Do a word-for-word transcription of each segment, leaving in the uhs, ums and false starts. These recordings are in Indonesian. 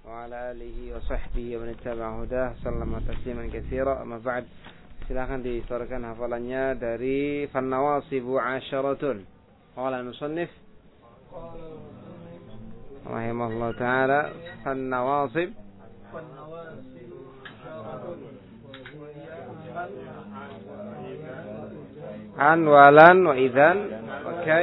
وعلى آله وصحبه ومن اتبع هداه sallama tasliman katsira. Amma ba'd. Silakan disuarakan hafalannya dari Fannawasibu asyaratun. Qala musannif rahimahullah ta'ala Fannawasib an walan wa idzan. Oke.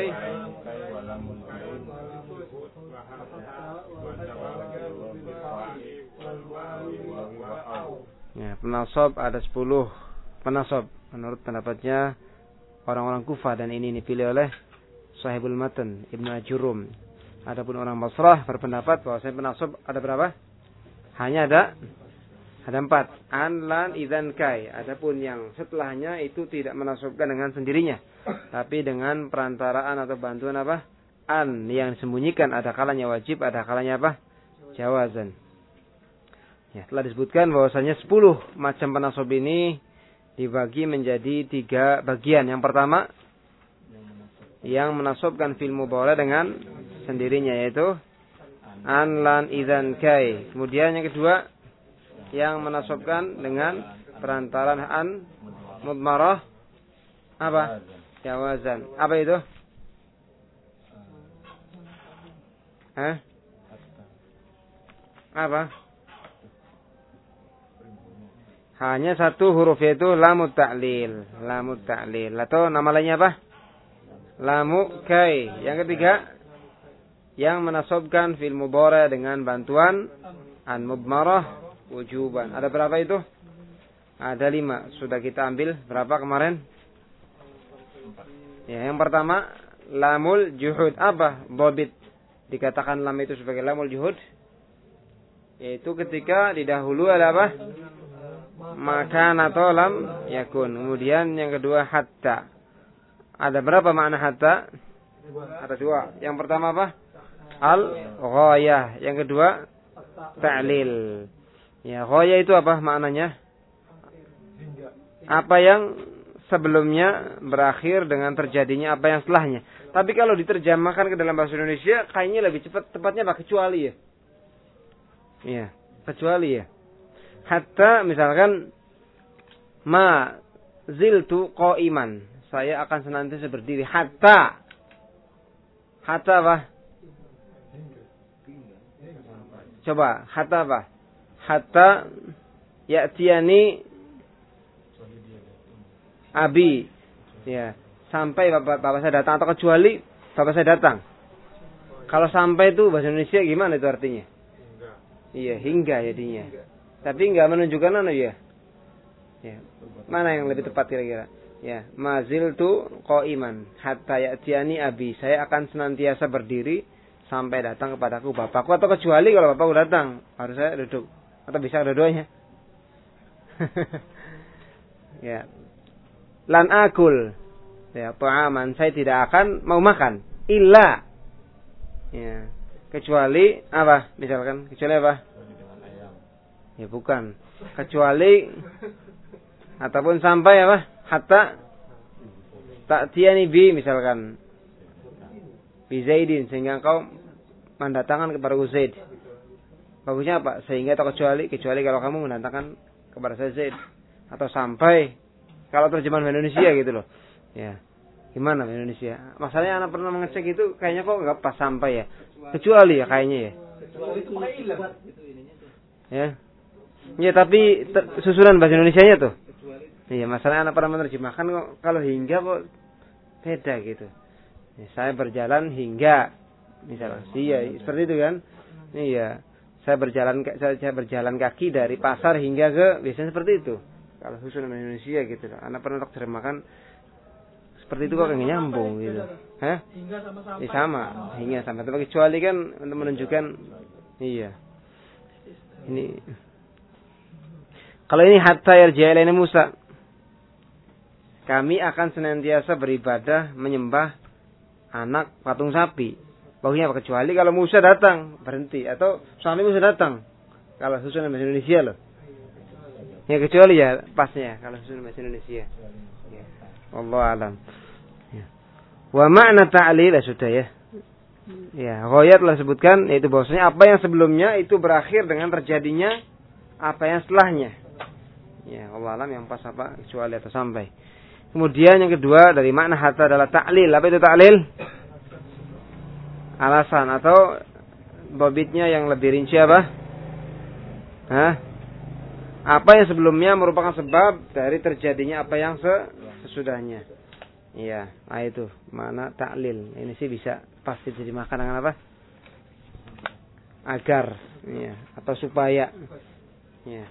Ya, penasab ada sepuluh penasab menurut pendapatnya orang-orang Kufah, dan ini dipilih oleh Sahibul Matan Ibnu Ajurum. Adapun orang Basrah berpendapat bahwa saya penasab ada berapa? Hanya ada ada empat. An, lan, idzan, kai. Adapun yang setelahnya itu tidak menasabkan dengan sendirinya, tapi dengan perantaraan atau bantuan apa? An yang disembunyikan, ada kalanya wajib, ada kalanya apa? Jawazan. Ya, telah disebutkan bahwasanya sepuluh macam penasab ini dibagi menjadi tiga bagian. Yang pertama, yang menasabkan fil mudhari dengan sendirinya, yaitu an, lan, idzan, kai. Kemudian yang kedua, yang menasabkan dengan perantaraan an, mudmarah, apa? Jawazan. Apa itu? Hah? Apa? Hanya satu huruf, yaitu lamut ta'lil. Lamut ta'lil. Atau nama lainnya apa? Lamu kai. Yang ketiga, yang menasabkan fil mudhari dengan bantuan an mudmarah wujuban. Ada berapa itu? Ada lima. Sudah kita ambil berapa kemarin? Ya, yang pertama, lamul juhud. Apa dhabit dikatakan lam itu sebagai lamul juhud? Yaitu ketika didahulu ada apa? Maka atau lam yakun. Kemudian yang kedua, hatta. Ada berapa makna hatta? Ada dua. Yang pertama apa? Al-ghayah. Yang kedua, ta'lil. Ya, ghayah itu apa maknanya? Apa yang sebelumnya berakhir dengan terjadinya apa yang setelahnya. Tapi kalau diterjemahkan ke dalam bahasa Indonesia, kayaknya lebih cepat, tepatnya apa? Kecuali ya. Iya, kecuali ya. Hatta misalkan ma ziltu qa'iman, saya akan senantiasa berdiri. Hatta hatta apa? Coba hatta apa? Hatta ya'tiyani abi, ya, sampai bapak, bapak saya datang, atau kecuali bapak saya datang. Kalau sampai itu bahasa Indonesia gimana itu artinya? Iya, hingga jadinya. Tapi enggak menunjukkan mana ya? Ya. Mana yang lebih tepat kira-kira? Ya, maziltu qa'iman hatta ya'tiyani abi. Saya akan senantiasa berdiri sampai datang kepadaku bapakku, atau kecuali kalau bapakku datang, harus saya duduk. Atau bisa dua-duanya. Ya. Lan akul. Ya, ta'aman, saya tidak akan mau makan illa. Ya. Kecuali apa? Misalkan kecuali apa? Ya bukan. Kecuali ataupun sampai apa? Hatta ta'tiyani bi, misalkan bi Zaidin, sehingga engkau mendatangkan kepada Zaid. Bagusnya apa? Sehingga atau kecuali, kecuali kalau kamu mendatangkan kepada saya Zaid. Atau sampai, kalau terjemahan Indonesia gitu loh. Ya. Gimana Indonesia? Masalahnya anak pernah mengecek itu kayaknya kok enggak pas sampai ya. Kecuali ya kayaknya ya. Ya. Ya, tapi susunan bahasa Indonesianya tuh. Iya, masalahnya anak pernah menerjemahkan kok kalau hingga kok beda gitu. Ya, saya berjalan hingga misalnya. Iya, seperti itu kan? Iya. Saya berjalan saya, saya berjalan kaki dari pasar hingga ke, biasanya seperti itu. Kalau susunan Indonesia gitu loh. Anak pernah terjemahkan seperti itu kok enggak nyambung gitu. Hah? Hingga sama sampai. Eh, sama, hingga sampai. Tapi kecuali kan untuk menunjukkan, iya. Ini kalau ini hatta yarji'a ilaina Musa, kami akan senantiasa beribadah menyembah anak patung sapi. Bagusnya apa? Kecuali kalau Musa datang, berhenti, atau suami Musa datang. Kalau susunan bahasa Indonesia loh. Ya kecuali ya pasnya kalau susunan bahasa Indonesia. Ya. Wallahu a'lam. Ya. Wa ma'na ta'lil, sudah ya. Ya, ghayat telah sebutkan yaitu bahwasanya apa yang sebelumnya itu berakhir dengan terjadinya apa yang setelahnya. Ya, Allah alam yang pas apa kecuali atau sampai. Kemudian yang kedua dari makna hatta adalah ta'lil. Apa itu ta'lil? Alasan atau babitnya yang lebih rinci apa? Hah? Apa yang sebelumnya merupakan sebab dari terjadinya apa yang sesudahnya. Iya, nah itu mana ta'lil. Ini sih bisa pasti jadi makan dengan apa? Agar, ya, atau supaya. Ya.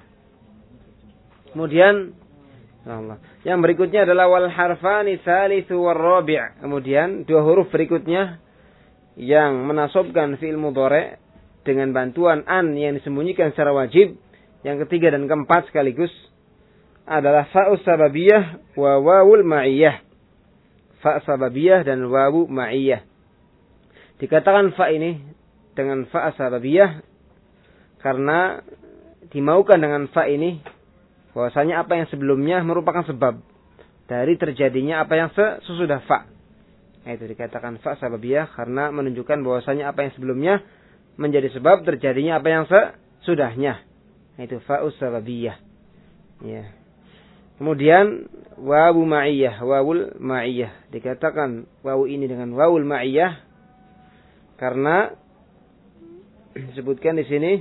Kemudian Allah. Yang berikutnya adalah wal harfani tsalitsu war rabi'. Kemudian dua huruf berikutnya yang menasobkan fi'il mudhari' dengan bantuan an yang disembunyikan secara wajib. Yang ketiga dan keempat sekaligus adalah fa'us sababiyah wa wawul ma'iyah. Fa sababiyah dan wawu ma'iyah. Dikatakan fa ini dengan fa sababiyah karena dimaukan dengan fa ini bahwasanya apa yang sebelumnya merupakan sebab dari terjadinya apa yang sesudah fa. Itu dikatakan fa sababiyah karena menunjukkan bahwasanya apa yang sebelumnya menjadi sebab terjadinya apa yang sesudahnya. Itu fa'us sababiyah. Ya. Kemudian wawu ma'iyah, wawul ma'iyah. Dikatakan wawu ini dengan wawul ma'iyah karena disebutkan di sini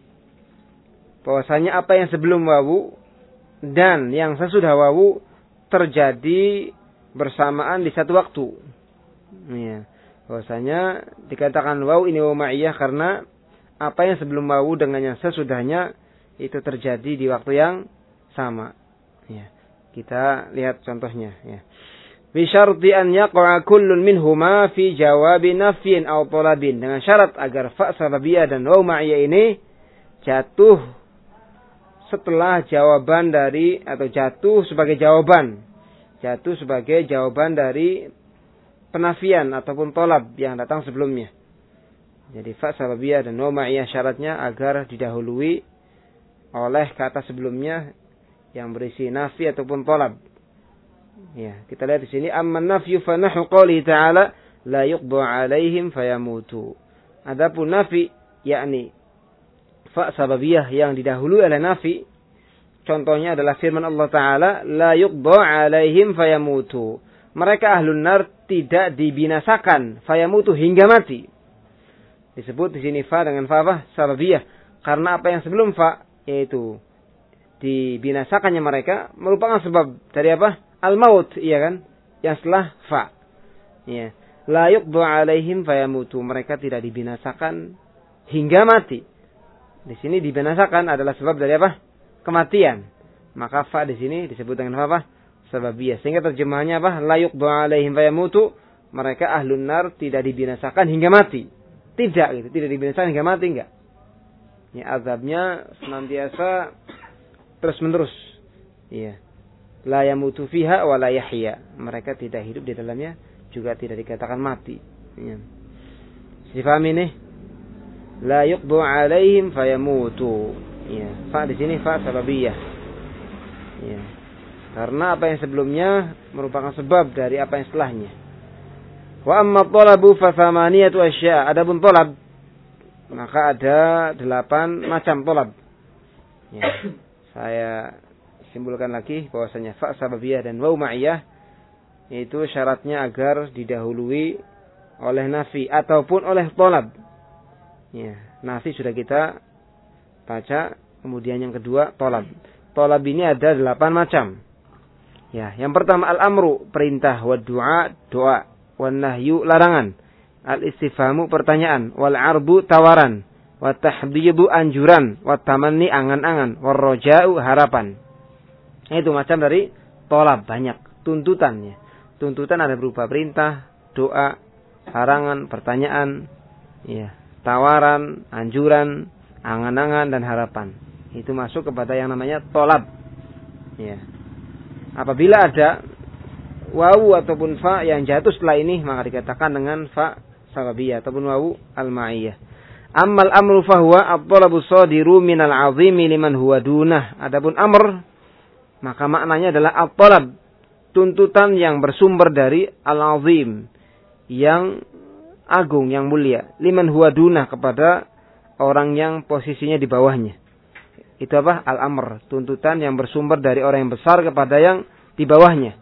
bahwasanya apa yang sebelum wawu dan yang sesudah wawu terjadi bersamaan di satu waktu. Ya. Bahwasanya dikatakan wawu ini wawu ma'iyah karena apa yang sebelum wawu dengan yang sesudahnya itu terjadi di waktu yang sama. Ya. Kita lihat contohnya. Ya. Bi syarti an yaqa'a kullun minhuma fi jawabi nafyin aw talabin. Dengan syarat agar fa sababiyah dan waw ma'iyah ini jatuh setelah jawaban dari atau jatuh sebagai jawaban. Jatuh sebagai jawaban dari penafian ataupun talab yang datang sebelumnya. Jadi fa sababiyah dan waw ma'iyah syaratnya agar didahului oleh kata sebelumnya yang berisi nafi ataupun talab. Ya, kita lihat di sini amman nafyu fa nahu qouli ta'ala la yuqda 'alaihim fayamutu. Adapun nafi yakni fa sababiyah yang didahului oleh nafi contohnya adalah firman Allah taala la yuqda 'alaihim fayamutu. Mereka ahlun nar tidak dibinasakan fayamutu hingga mati. Disebut di sini fa dengan fa apa? Sababiyah karena apa yang sebelum fa yaitu dibinasakannya mereka merupakan sebab dari apa? Al-maut, iya kan? Yang setelah fa. Ya. La yuqda 'alaihim fayamutu. Mereka tidak dibinasakan hingga mati. Di sini dibinasakan adalah sebab dari apa? Kematian. Maka fa di sini disebut dengan apa? Sababiyah. Sehingga terjemahannya apa? La yuqda 'alaihim fayamutu. Mereka ahlun nar tidak dibinasakan hingga mati. Tidak gitu, tidak dibinasakan hingga mati enggak. Ya, azabnya senantiasa terus menerus. Iya. La yamutu fiha wa la yahya. Mereka tidak hidup di dalamnya, juga tidak dikatakan mati. Ya. Difahami ini? La yuqdu 'alaihim fayamutu. Ya, fa di sini fa sababiyah. Ya. Karena apa yang sebelumnya merupakan sebab dari apa yang setelahnya. Wa amma talabu fa thamaniyatu asya'. Adapun talab maka ada delapan macam talab. Ya. Saya simpulkan lagi bahwasanya fa sababiyah dan waw ma'iyah itu syaratnya agar didahului oleh nafi ataupun oleh talab. Ya, nafi sudah kita baca, kemudian yang kedua talab. Talab ini ada delapan macam. Ya, yang pertama al-amru perintah, wa du'a doa, wan nahyu larangan, al-istifhamu pertanyaan, wal arbu tawaran, wa tahdidu anjuran, wa tamanni angan-angan, war raja'u harapan. Itu macam dari tolab, banyak tuntutannya. Tuntutan ada berupa perintah, doa, larangan, pertanyaan, ya, tawaran, anjuran, angan-angan dan harapan. Itu masuk kepada yang namanya tolab. Ya. Apabila ada wawu ataupun fa yang jatuh setelah ini maka dikatakan dengan fa sababiyah ataupun wawu al-ma'iyah. Ammal amru fahuwa at-talabu sadiru minal azimi liman huwa dunah. Adapun amr maka maknanya adalah at-talab, tuntutan yang bersumber dari al-azim, yang agung, yang mulia. Liman huwa dunah, kepada orang yang posisinya di bawahnya. Itu apa? Al-amr, tuntutan yang bersumber dari orang yang besar kepada yang di bawahnya.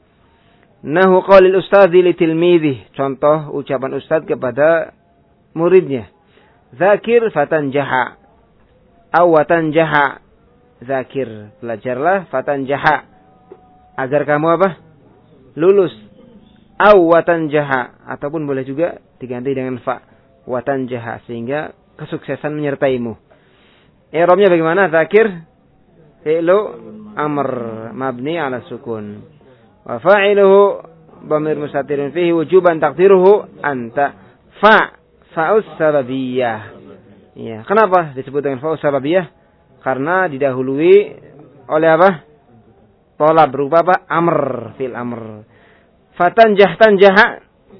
Nahu qaulil ustadzi li tilmidhi, contoh ucapan ustaz kepada muridnya. Zakir fatan jaha, awatan jaha. Zakir, belajarlah, fatan jaha, agar kamu apa? Lulus. Awatan jaha, ataupun boleh juga diganti dengan fa, watan jaha, sehingga kesuksesan menyertaimu. I'rabnya bagaimana? Zakir fi'lu amr mabni ala sukun. Wa fa'iluhu dhamir mustatirun fihi wujuban taqdiruhu anta. Fa fa'us sababiyah. Ya, kenapa disebut dengan fa'us sababiyah? Karena didahului oleh apa? Tolab, berupa apa? Amr, fi'il amr. Fatanjah tanjaha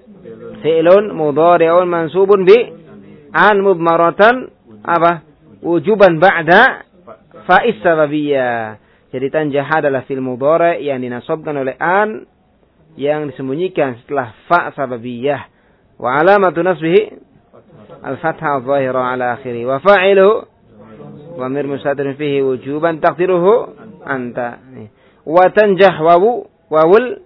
fi'lun mudhari'un mansubun bi an mudmaratan apa? Wujuban ba'da fa'is sababiyah. Jadi tanjaha adalah fi'il mudhari' yang dinasabkan oleh an yang disembunyikan setelah fa' sababiyah. Wa alamatu nasbihi al-fathah adh-dhahira ala akhiri. Wa fa'iluhu dhamir mustatirun fihi wujuban taqdiruhu anta. Wa tanjah wawu wawul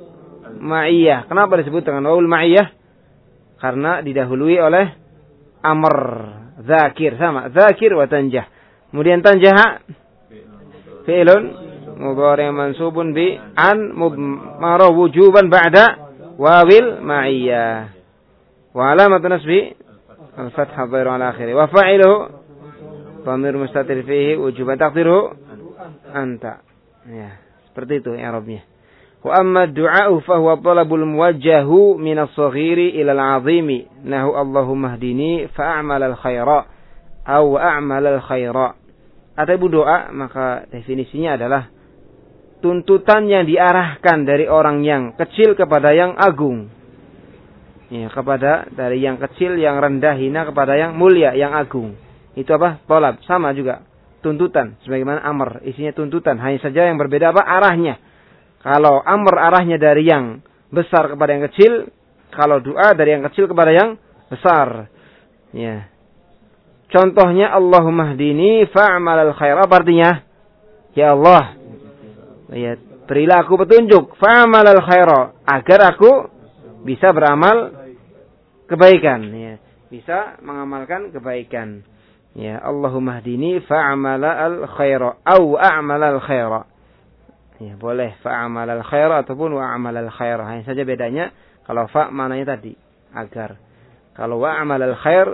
ma'iyah. Kenapa disebut dengan wawul ma'iyah? Karena didahului oleh amr, zakir, sama, zakir wa tanjah. Kemudian tanjaha fi'lun mudhari' mansubun bi an mudmara wujuban ba'da wawil ma'iyah. Wa alamatu nasbi al-fathah dhahira ala akhiri. Wa fa'iluhu dhamir mustatir fihi wujuban taqdiruhu anta. Ya, seperti itu i'rabnya. Wa amma ad-du'a'u fa huwa talabul muwajjahu min as-saghiri ila al-'azimi. Nahu Allahumma hdini fa'amal al-khaira aw a'mal al-khaira. Adapun doa, maka definisinya adalah tuntutan yang diarahkan dari orang yang kecil kepada yang agung. Ya, kepada dari yang kecil, yang rendah, hina kepada yang mulia, yang agung. Itu apa? Tolab. Sama juga. Tuntutan. Sebagaimana amr. Isinya tuntutan. Hanya saja yang berbeda apa? Arahnya. Kalau amr arahnya dari yang besar kepada yang kecil. Kalau doa dari yang kecil kepada yang besar. Ya. Contohnya Allahumma hdini fa'amal al-khair. Apa artinya? Ya Allah. Ya, berilah aku petunjuk. Fa'amal al-khair. Agar aku bisa beramal kebaikan. Ya. Bisa mengamalkan kebaikan. Ya, Allahumma hdini fa'amala al-khaira au a'mala al-khaira. Ya, boleh fa'amala al-khaira ataupun wa'amala al-khaira. Hanya saja bedanya kalau fa' maknanya tadi agar. Kalau wa'amala al-khair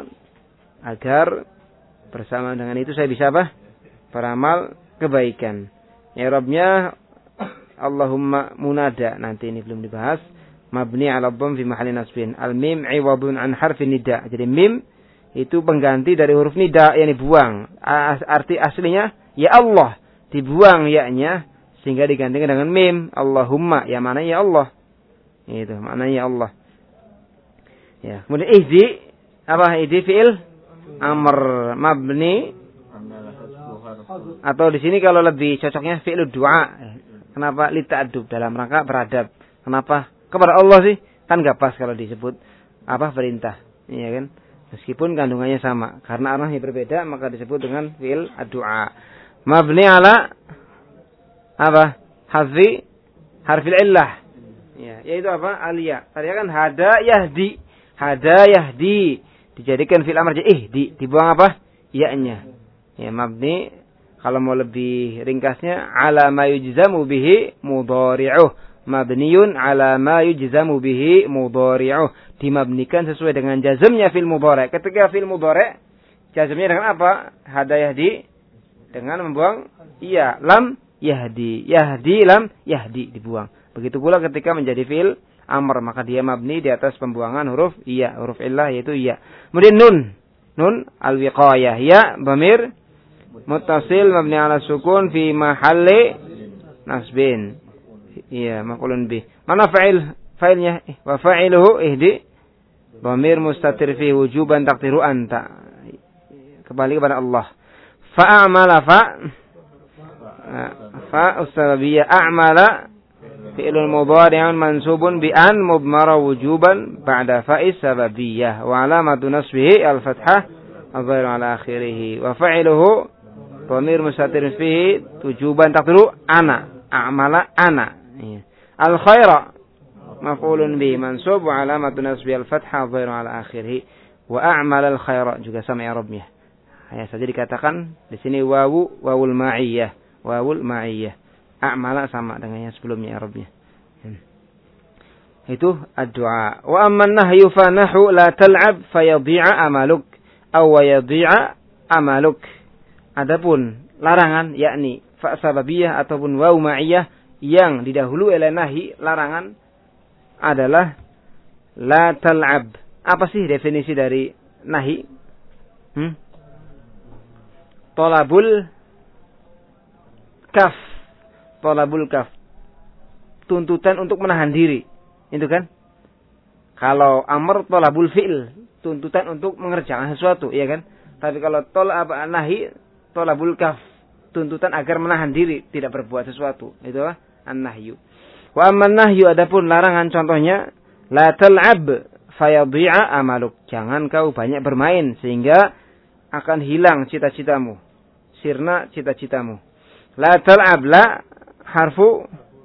agar bersama dengan itu saya bisa apa? Beramal kebaikan. Ya Rabbnya Allahumma munada, nanti ini belum dibahas. Mabni 'ala dhamm fi mahalli nasbin. Al-mim 'iwadun an harfin nida. Jadi mim itu pengganti dari huruf nida yang dibuang. Arti aslinya ya Allah, dibuang ya-nya sehingga digantikan dengan mim. Allahumma, ya mana ya Allah. Itu maknanya ya Allah. Ya, kemudian ihdi, apa ihdi fi'il amr mabni, atau di sini kalau lebih cocoknya fi'il du'a. Kenapa? Li ta'addub, dalam rangka beradab. Kenapa? Kepada Allah sih kan enggak pas kalau disebut apa perintah. Iya kan? Meskipun kandungannya sama, karena arahnya berbeda maka disebut dengan fi'il ad-du'a. Mabni ala apa? Hadfi harfil illah. Ya, yaitu apa? Aliyah. Tadi kan hada yahdi. Hada yahdi dijadikan fi'il amr aja ihdi, dibuang apa? Ya-nya. Ya, mabni kalau mau lebih ringkasnya ala ma yujzamu bihi mudhari'uh. Mabniyun ala ma yujzamu bihi mudhari'uh. Dimabnikan sesuai dengan jazmnya fil mudhari'. Ketika fil mudhari' jazmnya dengan apa? Hada yahdi, dengan membuang iya, lam yahdi. Yahdi lam yahdi dibuang. Begitu pula ketika menjadi fil amr, maka dia mabni di atas pembuangan huruf iya, huruf illah yaitu iya. Kemudian nun. Nun al-wiqayah, ya dhamir muttasil mabni ala sukun fi mahalli nasbin. Iya, maf'ulun bih. Mana fa'il? Fa'ilnya wa fa'iluhu ihdi dhamir mustatir fi wujuban taqdiru anta. Kembali kepada Allah. Fa'amala fa fa ustabiyya a'mala fi'lun mudhari'un mansubun bi an mudmara wujuban ba'da fa'i sababiyah wa alamatu nasbihi al-fathah adh-dhahir ala akhirih wa fa'iluhu dhamir mustatir fihi wujuban taqdiru ana a'mala ana. Al-khaira maf'ulun bi mansub wa alamatu nasbihi al-fathah adh-dhahir ala akhirih wa a'mala al-khaira juga sama i'rabnya. Hanya saja dikatakan di sini wawu wawul ma'iyah, wawul ma'iyah. A'mala sama dengan yang sebelumnya i'rabnya. Hmm. Itu ad-du'a. Wa amma an-nahyu fa nahu la tal'ab fayadhi'a amaluk aw yadhi'a amaluk. Adapun larangan yakni fa sababiyah ataupun wawu ma'iyah yang didahului oleh nahi larangan adalah la tal'ab. Apa sih definisi dari nahi? Hmm? Tolabul kaf. Tolabul kaf. Tuntutan untuk menahan diri. Itu kan? Kalau amr tolabul fi'l. Tuntutan untuk mengerjakan sesuatu. Iya kan? Tapi kalau tolab nahi. Tolabul kaf. Tuntutan agar menahan diri. Tidak berbuat sesuatu. Itu lah. An-nahyu. Wa amman nahyu adapun larangan contohnya. La tal'ab fayadhi'a amaluk. Jangan kau banyak bermain. Sehingga akan hilang cita-citamu. Sirna cita-citamu. La tal'ab la harfu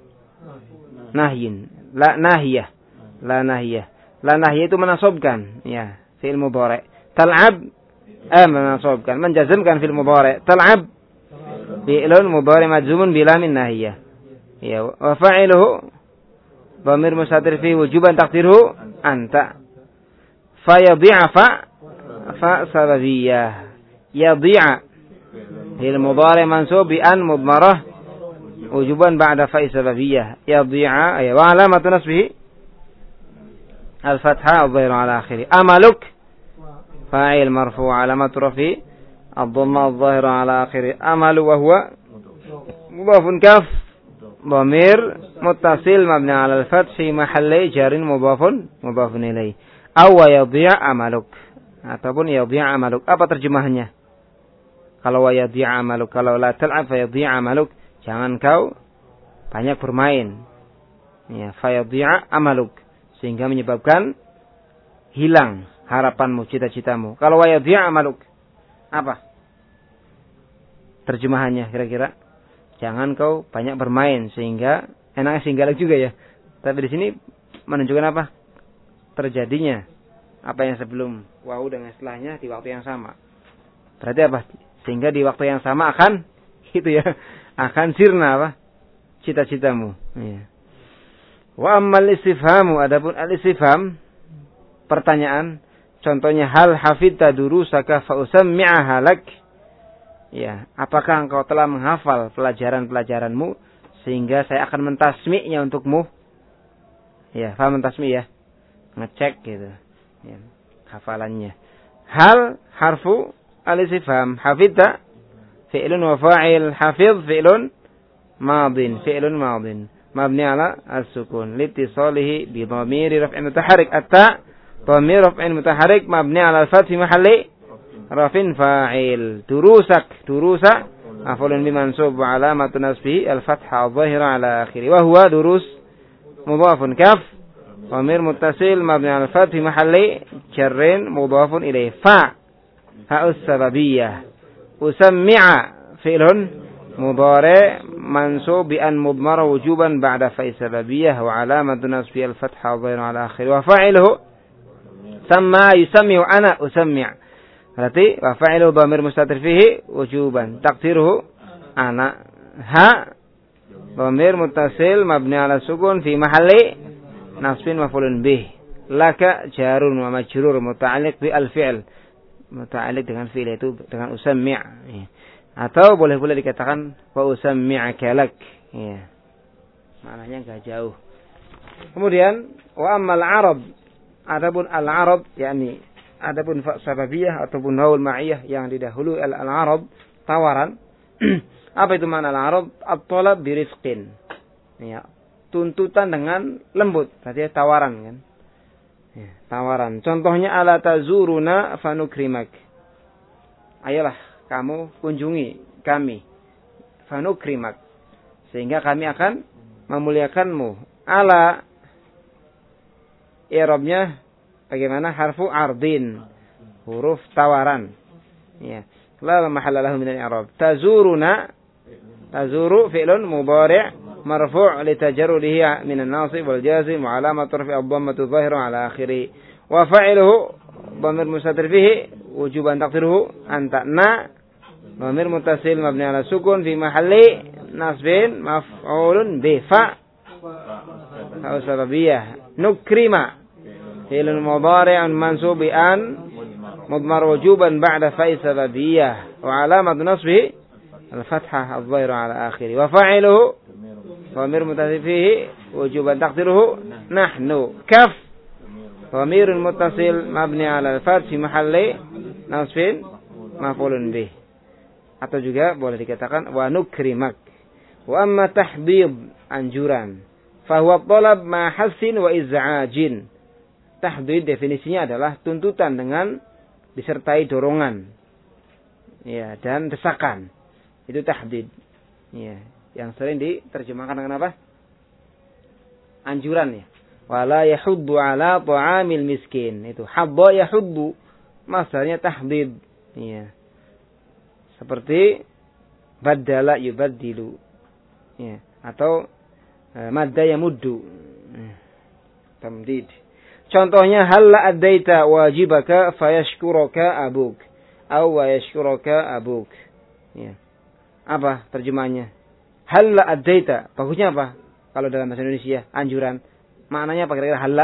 nahyin. La nahiyah. La nahiyah. La nahiyah itu menasobkan. Ya. Fi'il mudhari'. Tal'ab. Eh menasobkan. Menjazmkan fi'il mudhari'. Tal'ab. Fi'ilun mudhari' majzumun bila min nahiyah. Ya. Wa fa'iluhu. Dhamir mustatir fi wujuban taqdiruhu. Anta. Fayadhi'a fa. Fa sababiyah. Yadhi'a. Fi'il mudhari' mansub bi an mudmarah. Wujuban ba'da fa'i sababiyah. Yadhi'a. Wa alamatu nasbihi. Al-fathah adh-dhahir ala akhiri. Amaluk. Fa'il marfu' alamatu rafi. Ad-dhamma adh-dhahir ala akhiri. Amalu wa huwa. Mudhafun kaf. Dhamir. Muttasil mabni ala al-fath. Fi mahalli jarin mudhafun. Mudhafun ilaih. Awa yadhi'a amaluk. Ataupun yadhi'a amaluk. Apa terjemahannya? Kalau wa yadhi'a amaluk. Kalau la tal'ab fa yadhi'a amaluk. Jangan kau banyak bermain. Ya, fayadhi'a amaluk. Sehingga menyebabkan hilang harapanmu, cita-citamu. Kalau wayadhi'a amaluk. Apa? Terjemahannya kira-kira. Jangan kau banyak bermain. Sehingga, enaknya singgalak juga ya. Tapi di sini menunjukkan apa? Terjadinya. Apa yang sebelum wawu dengan setelahnya di waktu yang sama. Berarti apa? Sehingga di waktu yang sama akan, gitu ya. Akan sirna apa? Cita-citamu. Ya. Wa ammal istifhamu. Adapun al-istifham. Pertanyaan. Contohnya. Hal hafidta durusaka fa'usammi'aha lak. Ya. Apakah engkau telah menghafal pelajaran-pelajaranmu. Sehingga saya akan mentasmi'nya untukmu. Ya. Faham mentasmi' ya. Ngecek gitu. Ya. Hafalannya. Hal harfu al-istifham. Hafidta. Fi'lun wa fa'il hafidh fi'lun madin fi'lun madin mabni ala as-sukun litisalihi bi dhamiri raf'in mutaharrik atta dhamir raf'in mutaharrik mabni ala al-fath fi mahalli raf'in fa'il durusak durusa maf'ulun bi mansub wa alamatu nasbihi al-fathha adh-dhahira ala akhiri wa huwa durus mudhafun kaf dhamir muttasil mabni ala al-fath fi mahalli jarrin mudhafun ilayhi fa ha'us sababiyyah usammi'a fi'lun mudhari' mansub bi an mudmara wujuban ba'da fa'i sababiyah wa alamatu nasbi al-fathha adh-dhahir ala akhir wa fa'iluhu samma yusammi'u ana usammi'. Berarti wa fa'iluhu dhamir mustatir fihi wujuban taqdiruhu ana. Ha dhamir muttasil mabni ala sukun fi mahalli nasbin maf'ulun bih. Laka jarun wa majrur muta'alliq bi al-fi'l. Muta'alliq dengan fi'il itu dengan usammi'. Ya. Atau boleh pula dikatakan wa usammi'aka lak. Ya. Maknanya enggak jauh. Kemudian wa ammal arab. Adapun al-arab yakni adapun fa sababiyah ataupun waul ma'iyah yang didahului al-arab tawaran. Apa itu makna al-arab? At-talab bi rizqin. Ya. Tuntutan dengan lembut. Berarti tawaran kan. Ya, tawaran. Contohnya ala tazuruna fanukrimak. Ayolah kamu kunjungi kami. Fanukrimak. Sehingga kami akan memuliakanmu. Ala i'rabnya bagaimana? Harfu ardin, huruf tawaran. Ya. La mahalla lahu min al-i'rab. Tazuruna, tazuru fi'lun mudhari' marfu' li tajarrudihi min an-nasib wal jazim wa alamat rafi' ad-dhammatu dhahira ala akhirih. Wa fa'iluhu dhamir mustatir fihi wujuban taqdiruhu anta na dhamir muttasil mabni ala sukun fi mahalli nasbin maf'ulun bi fa fa sababiyah. Nukrima fi'lun mudhari'un mansub bi an mudmar wujuban ba'da fa'i sababiyah wa alamat nasbihi al-fathah adh-dhahira ala akhirih. Wa fa'iluhu dhamir muttasil fihi wujuban taqdiruhu nahnu. Kaf dhamir muttasil mabni ala al-fath fi mahalli nasbin maf'ulun bih. Atau juga boleh dikatakan wa nukrimak. Wa amma tahdhib anjuran fa huwa talab ma hassin wa iz'ajin. Tahdhib definisinya adalah tuntutan dengan disertai dorongan. Ya, dan desakan. Itu tahdhib. Ya, yang sering diterjemahkan dengan apa? Anjuran ya. Wala yahuddu ala ta'amil miskin. Itu habba yahuddu. Masdarnya tahdhib. Ya. Seperti badala yubaddilu. Ya, atau e, madda yamuddu. Ya. Tamdid. Contohnya halla addaita wajibaka fayashkuruka abuk. Aw wayashkuruka abuk. Ya. Apa terjemahnya? Halla addaita. Bagusnya apa? Kalau dalam bahasa Indonesia, anjuran. Maknanya apa kira-kira halla?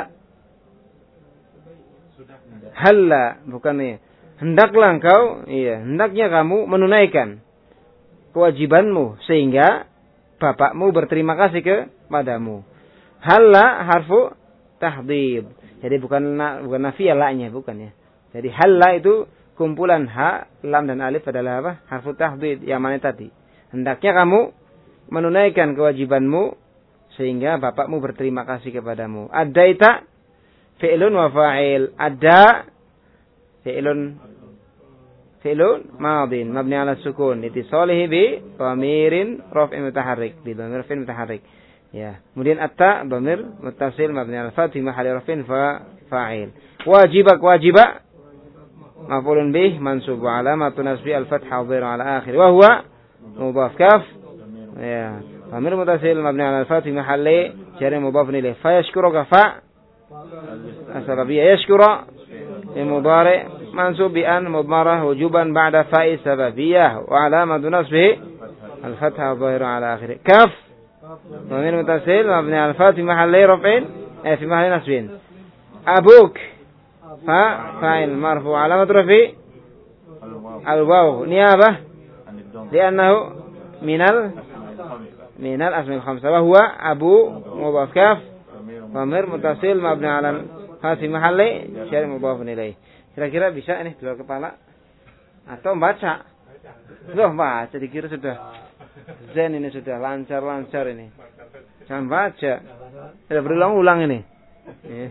Halla, bukan ya. Hendaklah engkau, iya, hendaknya kamu menunaikan kewajibanmu sehingga bapakmu berterima kasih kepadamu. Halla harfu tahdhib. Jadi bukan bukan nafi la-nya, bukan ya. Jadi halla itu kumpulan ha, lam dan alif adalah apa? Harfu tahdhib yang mana tadi. Hendaknya kamu menunaikan kewajibanmu sehingga bapakmu berterima kasih kepadamu. Addaita fi'lun wa fa'il. Adda fi'lun fi'lun madin mabni ala sukun litisalihi bi dhamirin raf'in mutaharrik bi dhamir raf'in mutaharrik. Ya. Kemudian atta dhamir muttasil mabni ala fath fi mahalli raf'in fa fa'il. Wajibak wajiba maf'ulun bih mansub wa alamatun nasbi al-fathah dhahira ala akhir wa huwa mudhaf kaf. Ya. Dhamir muttasil mabni ala al-fath fi mahalli jar mudhaf ilayh. Fa yashkuruka fa as-sababiyya yashkura mudhari' mansub bi an mudmarah wujuban ba'da fa'i sababiyah wa alamatu nasbihi al-fathah adh-dhahira ala akhirih. Kaf dhamir muttasil mabni ala al-fath fi mahalli raf'in eh fi mahalli nasbin. Abuk fa fa'il marfu' alamat rafi al-waw niyabah li'annahu minal minal asmil khamsah wa huwa abu mudhaf kaf dhamir muttasil mabni ala al-fath fi mahalli jar mudhaf ilayh. Kira-kira bisa ini dua kepala atau baca? Loh, baca dikira sudah zen ini, sudah lancar-lancar ini. Jangan baca. Sudah berulang-ulang ini. Iya.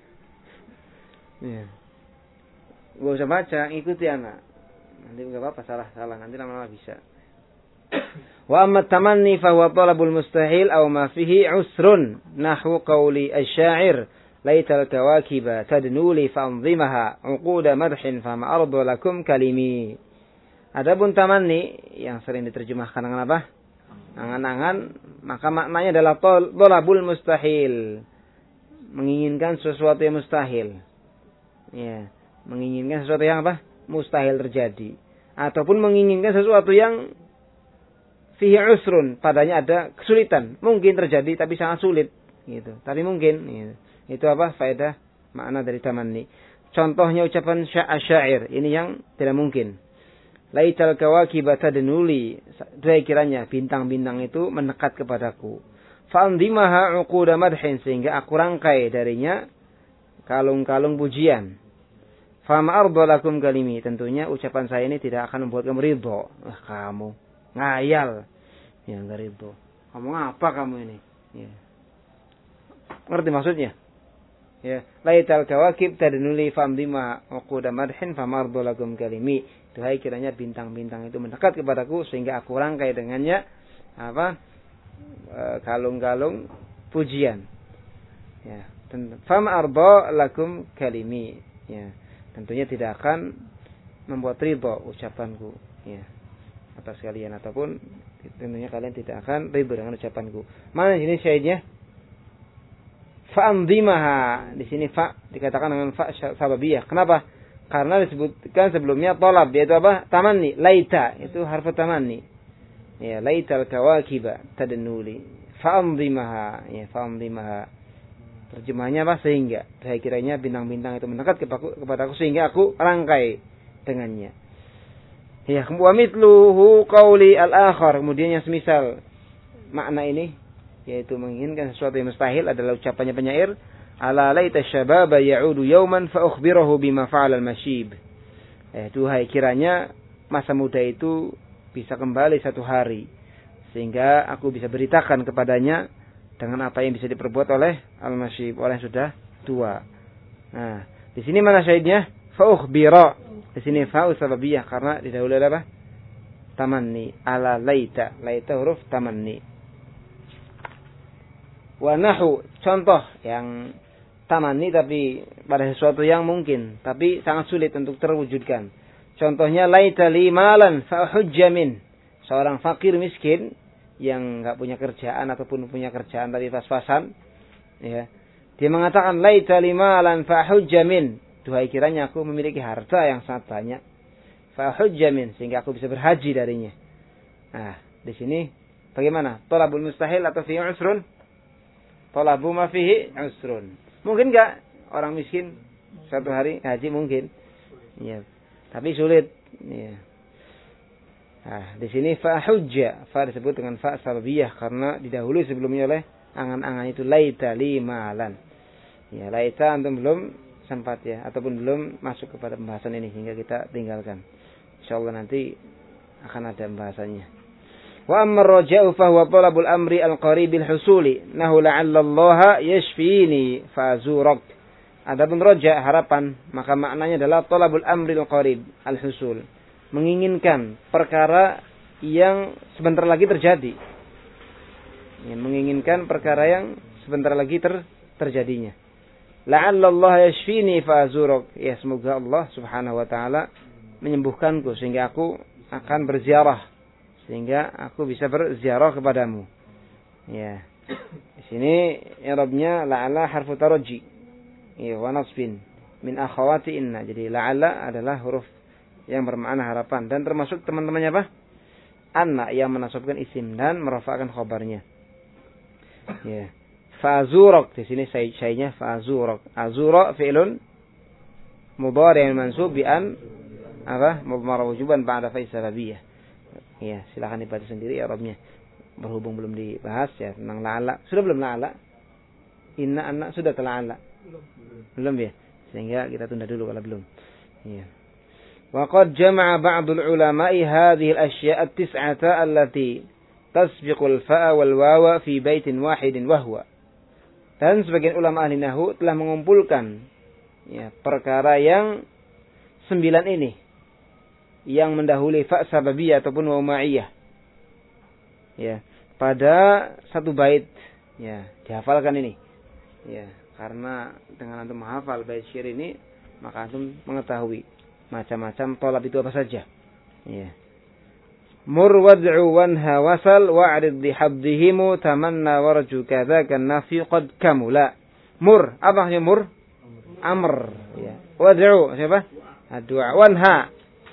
Iya. Gak usah baca, ikuti anak. Nanti enggak apa-apa salah-salah, nanti lama-lama bisa. Wa amma tamanni fa huwa talabul mustahil aw ma fihi usrun nahwu qawli asy-sya'ir laital kawakiba tadnuli fa'anzimaha uquda madhin fama ardu lakum kalimi. Adapun tamanni yang sering diterjemahkan dengan apa? Angan-angan, maka maknanya adalah thalabul mustahil. Menginginkan sesuatu yang mustahil. Ya, menginginkan sesuatu yang apa? Mustahil terjadi. Ataupun menginginkan sesuatu yang fihi usrun, padanya ada kesulitan. Mungkin terjadi tapi sangat sulit gitu. Tapi mungkin gitu. Itu apa? Faedah makna dari tamanni. Contohnya ucapan syair. Ini yang tidak mungkin. Laital kawakiba tadnuli. Dua kiranya bintang-bintang itu mendekat kepadaku. Fa'andimaha uquda madhin. Sehingga aku rangkai darinya kalung-kalung pujian. Fama ardu lakum kalimi. Tentunya ucapan saya ini tidak akan membuat kamu ridho. Ah, kamu ngayal. Ya, enggak ridho. Ngomong apa kamu ini? Ya. Ngerti maksudnya? Ya, laital kawakib tadnuli famdima uquda madhin famardu lakum kalimi. Duhai kiranya bintang-bintang itu mendekat kepadaku sehingga aku rangkai dengannya apa? kalung-kalung pujian. Ya, fam arda lakum kalimi. Ya, tentunya tidak akan membuat ridha ucapanku, ya, atas kalian, ataupun tentunya kalian tidak akan ridha dengan ucapanku. Mana ini syahidnya? Fa'anzimaha. Di sini fa dikatakan dengan fa sababiyah. Kenapa? Karena disebutkan sebelumnya tolab, yaitu apa? Tamanni, laita, itu harfu tamanni. Ya, laital kawakiba tadannuli. Fa'anzimaha, ya, fa'anzimaha. Terjemahnya apa? Sehingga. Saya kiranya bintang-bintang itu mendekat kepadaku sehingga aku rangkai dengannya. Ya, wa mithluhu qauli al-akhar. Kemudian yang semisal makna ini, yaitu menginginkan sesuatu yang mustahil, adalah ucapannya penyair, ala laita syababa ya'udu yawman fa ukhbirahu bima fa'ala al-mashib. Eh, duhai kiranya masa muda itu bisa kembali satu hari sehingga aku bisa beritakan kepadanya dengan apa yang bisa diperbuat oleh al-mashib, oleh yang sudah tua. Nah, di sini mana syahidnya? Fa ukhbira. Di sini fa'u sababiyah karena didahului oleh apa? Tamanni, ala laita. Laita huruf tamanni. Wa nahu, contoh yang tamanni tapi pada sesuatu yang mungkin tapi sangat sulit untuk terwujudkan. Contohnya laita li malan fa hujja min. Seorang fakir miskin yang enggak punya kerjaan ataupun punya kerjaan tapi pas-pasan, ya. Dia mengatakan laita li malan fa hujja min. Duhai kiranya aku memiliki harta yang sangat banyak. Fa hujja min, sehingga aku bisa berhaji darinya. Nah, di sini bagaimana? Talabul mustahil atau fi usrun? Talabu ma fihi usrun. Mungkin enggak orang miskin satu hari haji? Mungkin. Ya. Tapi sulit. Ya. Nah, di sini fa hujja. Fa disebut dengan fa sababiyah karena didahului sebelumnya oleh angan-angan itu laita li malan. Ya, laita antum belum sempat ya, ataupun belum masuk kepada pembahasan ini hingga kita tinggalkan. Insyaallah nanti akan ada pembahasannya. Wa amma ar-raja'u fa huwa talabul amri al-qarib al-husuli nahu la'alla Allah yashfini fa azurak. Adapun raja, harapan, maka maknanya adalah talabul amri al-qarib al-husul, menginginkan perkara yang sebentar lagi terjadi. Ya, menginginkan perkara yang sebentar lagi ter, terjadinya. La'alla Allah yashfini fa azurak. Ya, semoga Allah Subhanahu wa taala menyembuhkanku sehingga aku akan berziarah, sehingga aku bisa berziarah kepadamu. Ya. Di sini i'rabnya la'alla harfu taraji. Ya, wa nasbin min akhawati inna. Jadi la'alla adalah huruf yang bermakna harapan dan termasuk teman-temannya apa? Anna yang menasabkan isim dan merafa'kan khabarnya. Ya. Fa'azurak, di sini syai'nya fa'azurak. Azura fi'lun mudhari' mansub bi an apa? Mudmar wujuban ba'da fa'i sababiyah. Ya, silakan dibaca sendiri i'rabnya. Berhubung belum dibahas ya tentang la'ala. Sudah belum la'ala? Inna anna sudah la'ala. Belum. Belum ya. Sehingga kita tunda dulu kalau belum. Ya. Wa qad jama'a ba'dul ulama'i hadhihi al-ashya' at-tis'ata allati tasbiqu al-fa'a wal wawa fi baitin wahidin wa huwa. Dan sebagian ulama ahli nahwu telah mengumpulkan ya perkara yang sembilan ini yang mendahului fa sababiyah ataupun waw ma'iyah. Ya, pada satu bait ya, dihafalkan ini. Ya, karena dengan antum menghafal bait syair ini maka antum mengetahui macam-macam tolab itu apa saja. Ya. Mur wad'u wanha wasal wa'rid bihabdihimu tamanna warju kadzaka nafi qad kamula. Mur, apa maksudnya mur? Amr, ya. Wad'u siapa? Addu'a. Wanha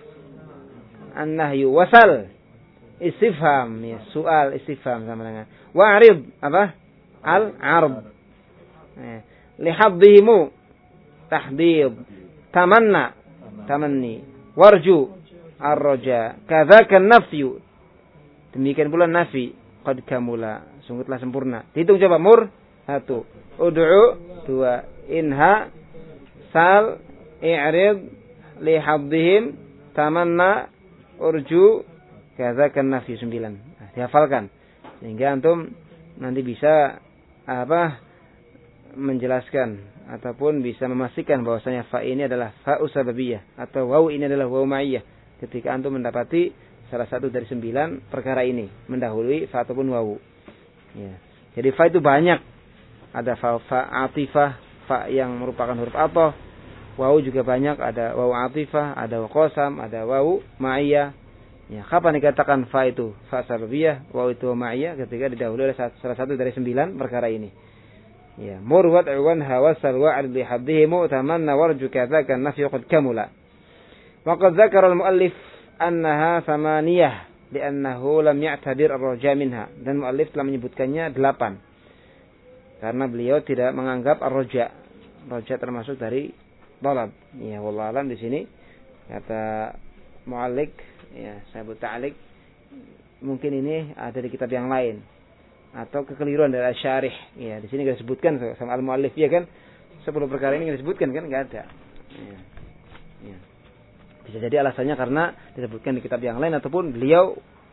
an-nahyu, wasal istifham, ya, soal istifham sama dengan wa'rid apa? Al-'ard. Ya. Lihabdihimu tahdhib, tamanna tamanni, warju ar-raja, kadzaka nafyu, demikian pula nafi, qad kamula, sungguh telah sempurna. Dihitung coba. Mur satu, ud'u dua, inha, sal, i'rid, li habdihim, tamanna, urju, kadzaka nafyu, sembilan. Nah, dihafalkan sehingga antum nanti bisa apa menjelaskan ataupun bisa memastikan bahwasanya fa ini adalah fa sababiyah atau waw ini adalah waw ma'iyah ketika antum mendapati salah satu dari sembilan perkara ini mendahului fa ataupun waw. Ya. Jadi fa itu banyak. Ada fa, fa atifah, fa yang merupakan huruf ataf. Wawu juga banyak, ada wawu atifah, ada wawu qasam, ada wawu ma'iyah. Ya, kapan dikatakan fa itu fa sababiyah, wawu itu ma'iyah? Ketika didahului oleh salah satu dari sembilan perkara ini. Ya, murwat iwan hawasal wa'ad li haddihi mu'tamanna warju kadzaka nafyu qad kamula. Wa qad dzakara al-muallif annaha thamaniyah li'annahu lam ya'tabir ar-raja minha. Dan muallif telah menyebutkannya delapan. Karena beliau tidak menganggap ar-raja. Raja termasuk dari talab. Ya, wallahu alam di sini kata muallif, ya, saya buat ta'liq, mungkin ini ada di kitab yang lain atau kekeliruan dari asy-syarih. Ya, di sini enggak disebutkan sama al-muallif, ya kan? sepuluh perkara ini enggak disebutkan kan? Enggak ada. Ya. Ya. Bisa jadi alasannya karena disebutkan di kitab yang lain ataupun beliau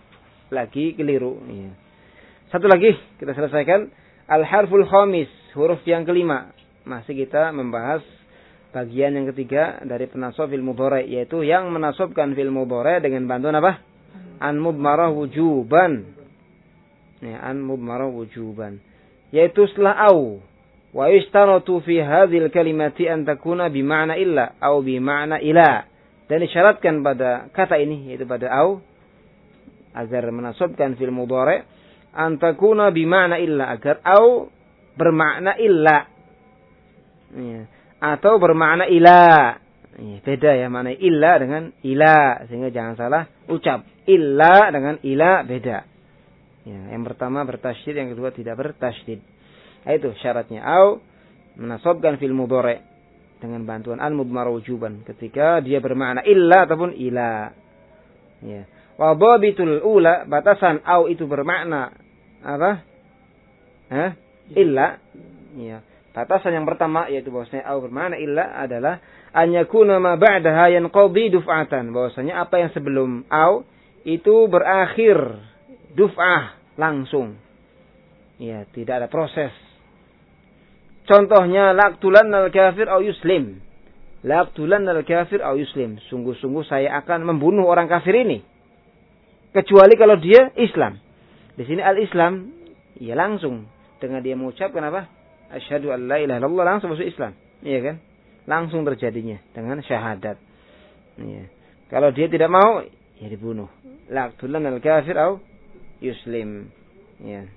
lagi keliru. Ya. Satu lagi kita selesaikan al-harful khamis, huruf yang kelima. Masih kita membahas bagian yang ketiga dari penasab fil mudhari', yaitu yang menasabkan fil mudhari' dengan bantuan apa? An mudmarah wujuban. Ya, an mudmarah wujuban. Yaitu setelah au. Wa yashtaratu fi hadhil kalimati an takuna bi ma'na illa au bi ma'na ila. Dan disyaratkan pada kata ini, yaitu pada au, agar menasabkan fil mudhari' an takuna bi ma'na illa, agar au bermakna illa. Ya. Atau bermakna ila. Beda ya, makna illa dengan ila, sehingga jangan salah ucap. Illa dengan ila beda. Ya, yang pertama bertasydid, yang kedua tidak bertasydid. Itu syaratnya. Au menasabkan fil mudhari' dengan bantuan an mudmar wujuban ketika dia bermakna illa ataupun ila. Ya. Wa dhabitul ula, batasan au itu bermakna apa? Hah? Illa. Ya. Batasan yang pertama yaitu bahwasanya au bermakna illa adalah an yakuna ma ba'daha yanqadi duf'atan, bahwasanya apa yang sebelum au itu berakhir duf'ah, langsung. Ya, tidak ada proses. Contohnya laqtulan al-kafir au yuslim. Laqtulan al-kafir au yuslim. Sungguh-sungguh saya akan membunuh orang kafir ini kecuali kalau dia Islam. Di sini al-Islam ya langsung dengan dia mengucapkan apa? Asyhadu an la ilaha illallah, langsung masuk Islam. Iya kan? Langsung terjadinya dengan syahadat. Iya. Kalau dia tidak mau, ya dibunuh. Laqtulan al-kafir au yuslim. Ya.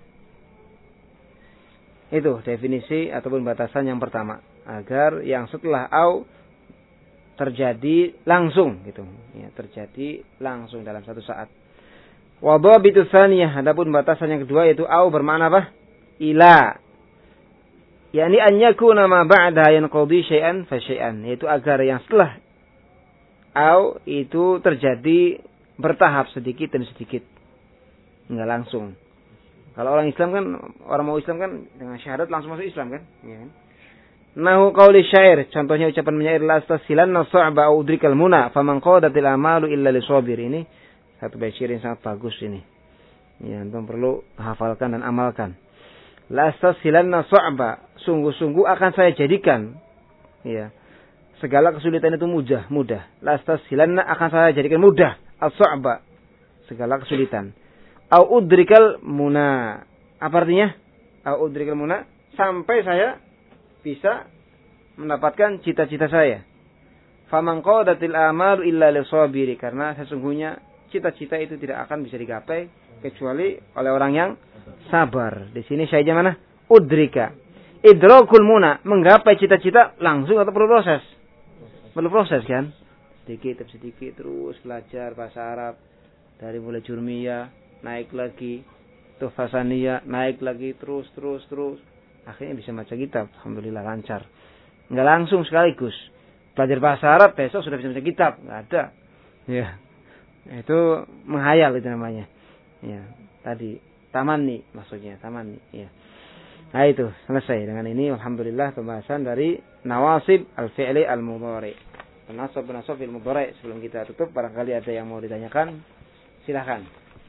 Itu definisi ataupun batasan yang pertama, agar yang setelah au terjadi langsung gitu. Ya, terjadi langsung dalam satu saat. Wa dhabitu tsaniyah, adapun batasan yang kedua yaitu au bermakna apa? Ila. Yani an yakuna ma ba'da yanqadi syai'an fa syai'an, yaitu agar yang setelah au itu terjadi bertahap sedikit demi sedikit. Enggak langsung. Kalau orang Islam kan, orang mau Islam kan dengan syahadat langsung masuk Islam kan? Ya kan? Nahu qauli syair, contohnya ucapan penyair la astasilanna sa'ba au udrikal muna faman qadatil amalu illa lisabir. Ini satu bait syair yang sangat bagus ini. Ya, antum perlu hafalkan dan amalkan. La astasilanna sa'ba, sungguh-sungguh akan saya jadikan ya segala kesulitan itu mudah, mudah. La astasilanna, akan saya jadikan mudah as-sa'ba, segala kesulitan. Au udrikal muna. Apa artinya? Au udrikal muna, sampai saya bisa mendapatkan cita-cita saya. Faman qadatil amalu illa lisabiri, karena sesungguhnya cita-cita itu tidak akan bisa digapai kecuali oleh orang yang sabar. Di sini syahidnya mana? Udrika. Idrakul muna, menggapai cita-cita langsung atau perlu proses? Perlu proses kan? Sedikit demi sedikit terus belajar bahasa Arab dari mulai jurmiyah, naik lagi, tuhfasaniyah, naik lagi, terus, terus, terus. Akhirnya bisa baca kitab. Alhamdulillah lancar. Enggak langsung sekaligus. Belajar bahasa Arab, besok sudah bisa baca kitab. Enggak ada. Ya. Itu menghayal itu namanya. Ya. Tadi, tamanni maksudnya. Tamanni. Ya. Nah itu, selesai. Dengan ini, alhamdulillah, pembahasan dari nawasib al-fi'li al-mudhari. Penasab-penasab fil mudhari. Sebelum kita tutup, barangkali ada yang mau ditanyakan. Silahkan.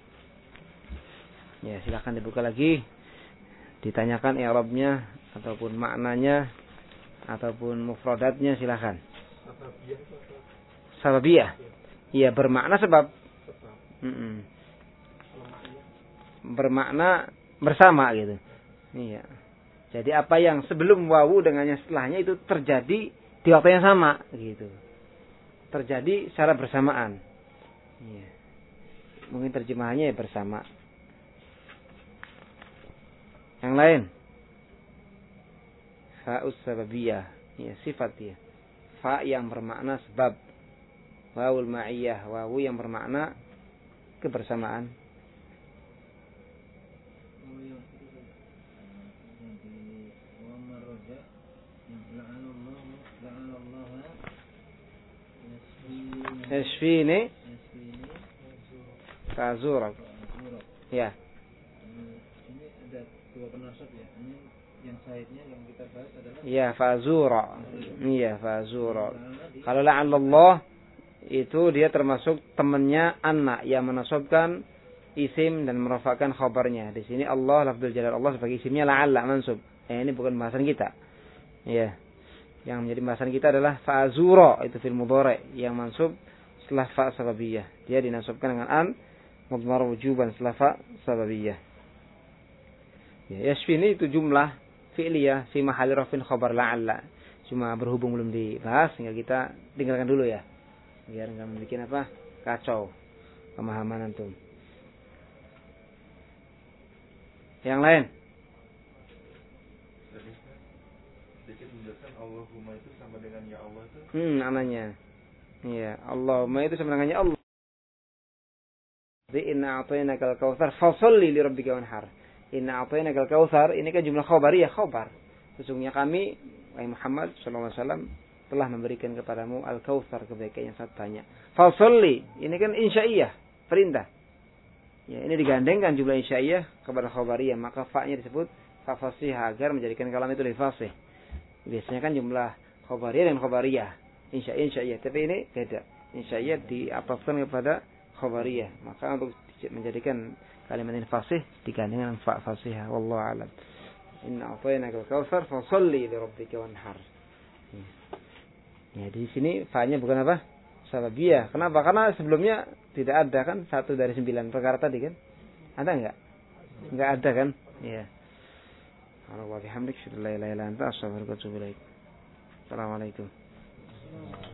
Ya, silahkan dibuka lagi, ditanyakan i'rabnya ataupun maknanya ataupun mufradatnya, silahkan. Sababiyah. Iya, bermakna sebab. Mm-mm. Bermakna bersama gitu. Iya. Jadi apa yang sebelum wawu dengan yang setelahnya itu terjadi di waktu yang sama gitu. Terjadi secara bersamaan. Iya. Mungkin terjemahannya ya bersama. Yang lain. Fa'us sababiyah. Ya, sifat dia. Fa yang bermakna sebab. Wawul ma'iyah. Wawu yang bermakna kebersamaan. Yashfini Fa'zurak. Ya. Ini ada dua penasab ya. Ini yang sahihnya yang kita bahas adalah ya Fa'zura. Iya, Fa'zura. Kalau la'allallah itu dia termasuk temannya anak yang menasabkan isim dan merafa'kan khabarnya. Di sini Allah lafzul jalal Allah sebagai isimnya la'alla mansub. Eh, ini bukan bahasan kita. Ya. Yang menjadi bahasan kita adalah Fa'zura itu fil mudhari yang mansub setelah fa sababiyah. Dia dinasabkan dengan an mudmar wujuban setelah fa sababiyah. Ya, yashfini itu jumlah fi'liyah fi mahalli rafin khabar la'alla. Cuma berhubung belum dibahas sehingga kita tinggalkan dulu ya. Biar enggak membuat apa? Kacau pemahaman antum. Yang lain? Sedikit menjelaskan Allahumma itu sama dengan ya Allah itu. Hmm, namanya. Iya, Allahumma itu sama dengan ya Allah. Inna a'tainakal kautsar fasholli li rabbika wanhar. Inna a'tainakal kautsar ini kan jumlah khabariyah, khabar. Sesungguhnya kami wahai Muhammad sallallahu alaihi wasallam telah memberikan kepadamu al-kautsar kebaikan yang sangat banyak. Fasholli ini kan insya'iyah, perintah. Ya, ini digandengkan jumlah insya'iyah kepada khabariyah, maka fa-nya disebut fa fasih agar menjadikan kalam itu lebih fasih. Biasanya kan jumlah khabariyah dan khabariyah. Insya'iyah, insya'iyah. Tapi ini beda. Insya'iyah diatafkan kepada khabariyah. Maka untuk menjadikan kalimat ini fasih digandengkan fa fasihah. Wallahu a'lam. Inna a'tainakal kautsar fasholli li rabbika wanhar. Ya, di sini fa-nya bukan apa? Sababiyah. Kenapa? Karena sebelumnya tidak ada kan satu dari sembilan perkara tadi kan? Ada enggak? Enggak ada kan? Iya. Allah wa bihamdik, syukur la ilaha illa anta, astaghfiruka wa atubu ilaik. Assalamualaikum.